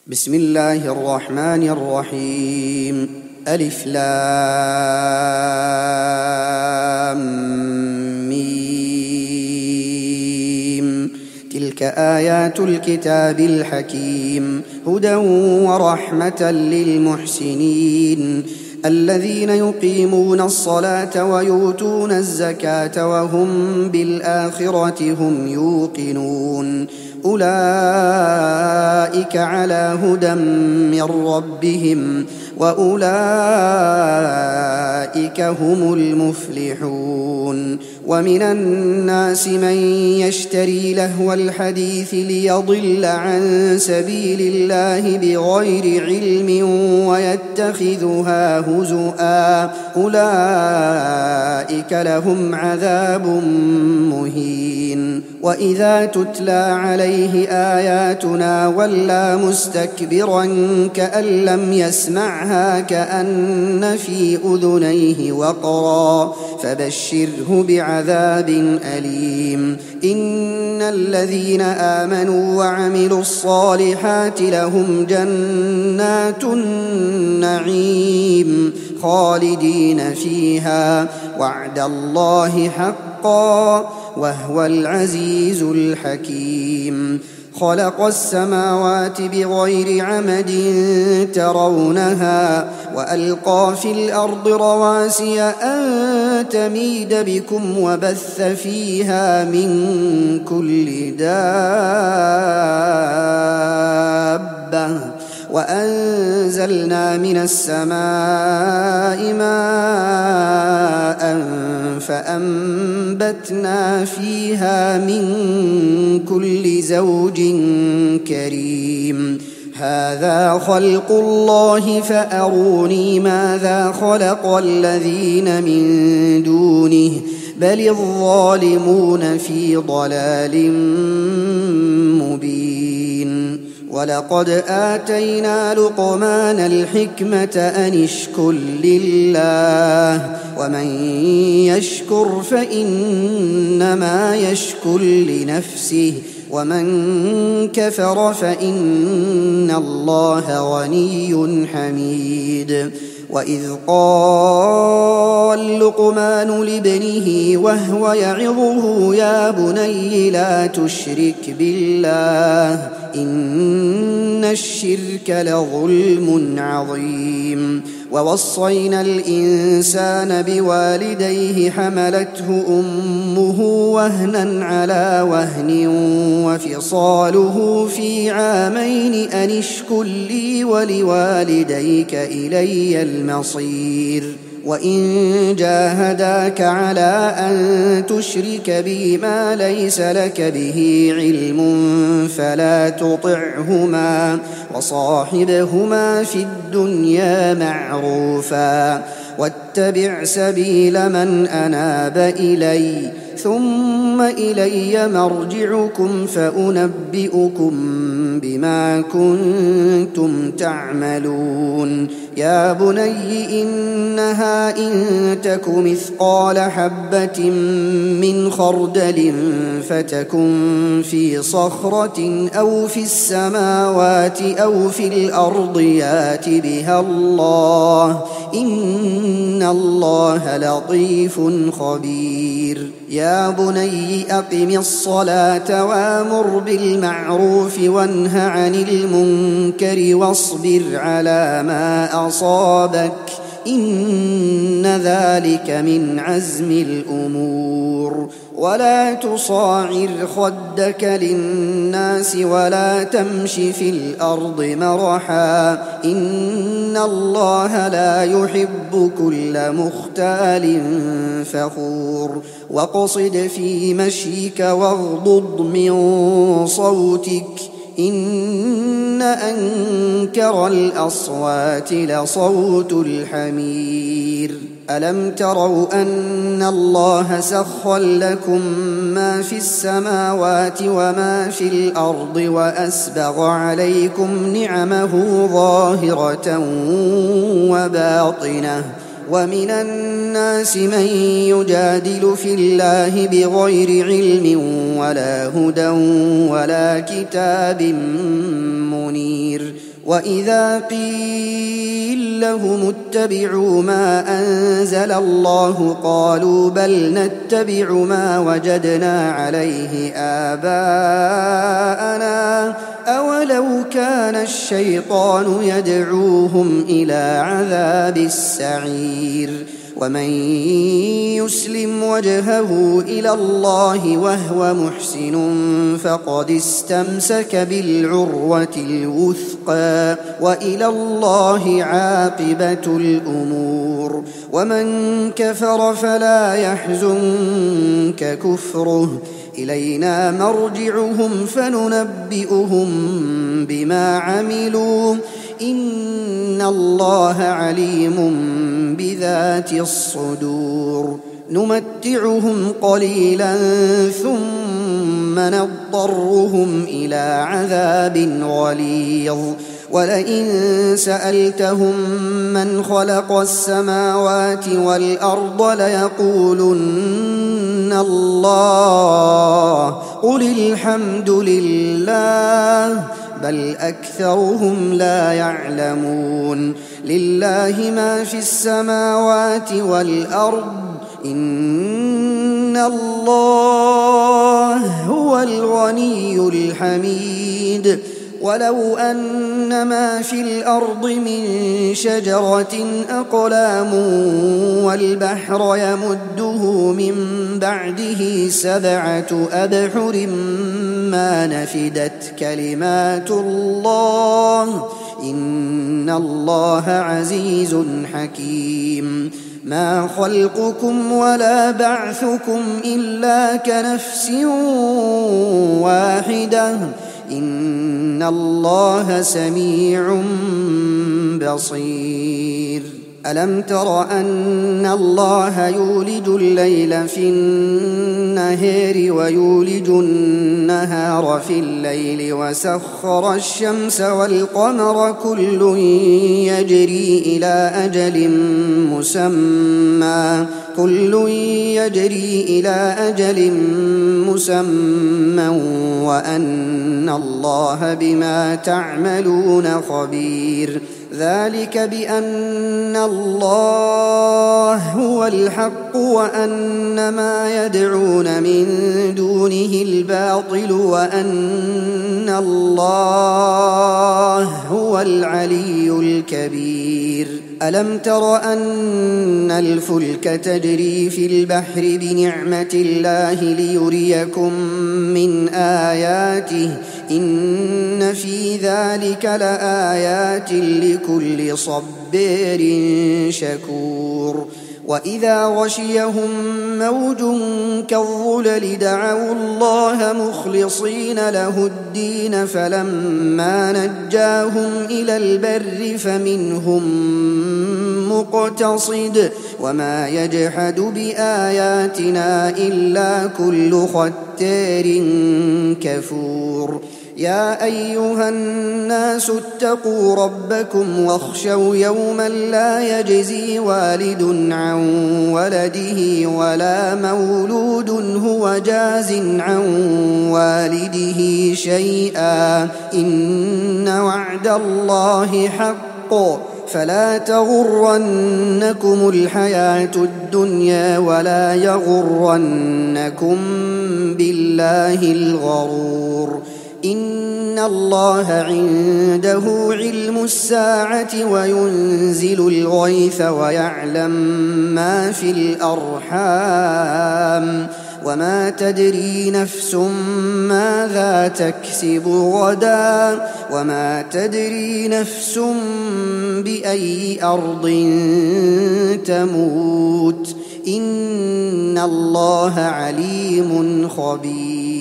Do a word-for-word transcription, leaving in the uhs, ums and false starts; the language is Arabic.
بسم الله الرحمن الرحيم. ألف لام ميم. تلك آيات الكتاب الحكيم، هدى ورحمة للمحسنين الذين يقيمون الصلاة ويؤتون الزكاة وهم بالآخرة هم يوقنون. أولئك على هدى من ربهم وأولئك هم المفلحون. ومن الناس من يشتري لهو الحديث ليضل عن سبيل الله بغير علم ويتخذها هزؤا، أولئك لهم عذاب مهين. وإذا تتلى عليه آياتنا ولى مستكبرا كأن لم يسمعها كأن في أذنيه وقرا، فبشره بعذاب أليم. إن الذين آمنوا وعملوا الصالحات لهم جنات النعيم خالدين فيها، وعد الله حقا وهو العزيز الحكيم. خلق السماوات بغير عمد ترونها وألقى في الأرض رواسي أن تميد بكم وبث فيها من كل دابة وأنزلنا من السماء ماء فأنبتنا فيها من كل زوج كريم. هذا خلق الله فأروني ماذا خلق الذين من دونه بل الظالمون في ضلال مبين. ولقد آتينا لقمان الحكمة أن اشكر لله ومن يشكر فإنما يشكر لنفسه ومن كفر فإن الله غني حميد. وإذ قال لقمان لابنه وهو يعظه يا بني لا تشرك بالله إن الشرك لظلم عظيم. ووصينا الإنسان بوالديه حملته أمه وهنا على وهن وفصاله في عامين أن اشكر لي ولوالديك إلي المصير. وإن جاهداك على أن تشرك بي ما ليس لك به علم فلا تطعهما وصاحبهما في الدنيا معروفا واتبع سبيل من أناب إلي ثم إلي مرجعكم فأنبئكم بما كنتم تعملون. يا بني إنها إن تك مثقال حبة من خردل فتكن في صخرة أو في السماوات أو في الأرض يات بها الله إن الله لطيف خبير. يا بني أقم الصلاة وأمر بالمعروف وانه عن المنكر واصبر على ما أصابك إن ذلك من عزم الأمور. ولا تصاعر خدك للناس ولا تمش في الأرض مرحا إن الله لا يحب كل مختال فخور. واقصد في مشيك واغضض من صوتك إن أنكر الأصوات لصوت الحمير. ألم تروا أن الله سخر لكم ما في السماوات وما في الأرض وأسبغ عليكم نعمه ظاهرة وباطنة ومن الناس من يجادل في الله بغير علم ولا هدى ولا كتاب منير. منير. وإذا قيل لهم اتبعوا ما أنزل الله قالوا بل نتبع ما وجدنا عليه آباءنا أولو كان الشيطان يدعوهم إلى عذاب السعير. ومن يسلم وجهه إلى الله وهو محسن فقد استمسك بالعروة الوثقى وإلى الله عاقبة الأمور. ومن كفر فلا يحزنك كفره إلينا مرجعهم فننبئهم بما عملوا إن الله عليم بذات الصدور. نمتعهم قليلا ثم نضطرهم إلى عذاب غليظ. ولئن سألتهم من خلق السماوات والأرض ليقولن الله قل الحمد لله بل أكثرهم لا يعلمون. لله ما في السماوات والأرض إن الله هو الغني الحميد. ولو أن ما في الأرض من شجرة أقلام والبحر يمده من بعده سبعة أبحر ما نفدت كلمات الله إن الله عزيز حكيم. ما خلقكم ولا بعثكم إلا كنفس واحدة إن الله سميع بصير. ألم تر أن الله يولج الليل في النهار ويولج النهار في الليل وسخر الشمس والقمر كل يجري إلى أجل مسمى كل يجري إلى أجل مسمى وأن الله بما تعملون خبير. ذلك بأن الله هو الحق وأن ما يدعون من دونه الباطل وأن الله هو العلي الكبير. ألم تر أن الفلك تجري في البحر بنعمة الله ليريكم من آياته إن في ذلك لآيات لكل صبار شكور. وإذا غشيهم موج كالظلل دعوا الله مخلصين له الدين فلما نجاهم إلى البر فمنهم مقتصد وما يجحد بآياتنا إلا كل ختار كفور. يا أيها الناس اتقوا ربكم واخشوا يوما لا يجزي والد عن ولده ولا مولود هو جاز عن والده شيئا إن وعد الله حق فلا تغرنكم الحياة الدنيا ولا يغرنكم بالله الغرور. إن الله عنده علم الساعة وينزل الغيث ويعلم ما في الأرحام وما تدري نفس ماذا تكسب غدا وما تدري نفس بأي أرض تموت إن الله عليم خبير.